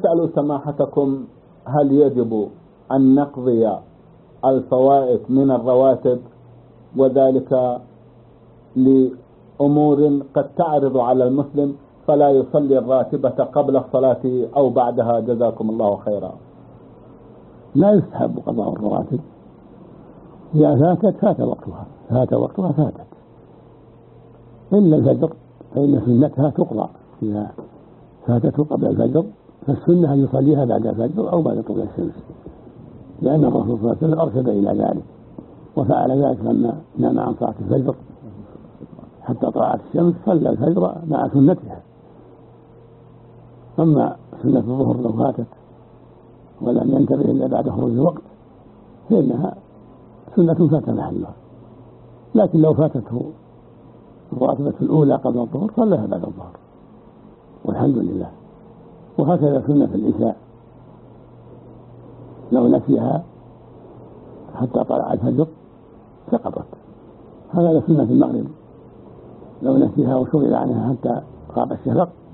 يسأل سماحتكم هل يجب أن نقضي الفوائت من الرواتب، وذلك لأمور قد تعرض على المسلم فلا يصلي الراتبة قبل الصلاة أو بعدها؟ جزاكم الله خيرا. لا يستحب قضاء الرواتب، إذا فات وقتها فاتت، إلا الفجر فإن سنتها تقضى إذا فاتته قبل الفجر، فالسنة أن يصليها بعد الفجر أو بعد طلوع الشمس، لأن الرسول صلى الله عليه وسلم أرشد إلى ذلك وفعل ذلك لما نام عن صلاة الفجر حتى طلعت الشمس صلى الفجر مع سنتها. أما سنة الظهر لو فاتت ولم ينتبه إلا بعد خروج الوقت فإنها سنة فات محلها، لكن لو فاتته الراتبة الأولى قبل الظهر صلىها بعد الظهر والحمد لله. وهكذا سنة العشاء لو نسيها حتى طلع الفجر سقطت، هذا سنة المغرب لو نسيها وشغل عنها حتى غاب الشفق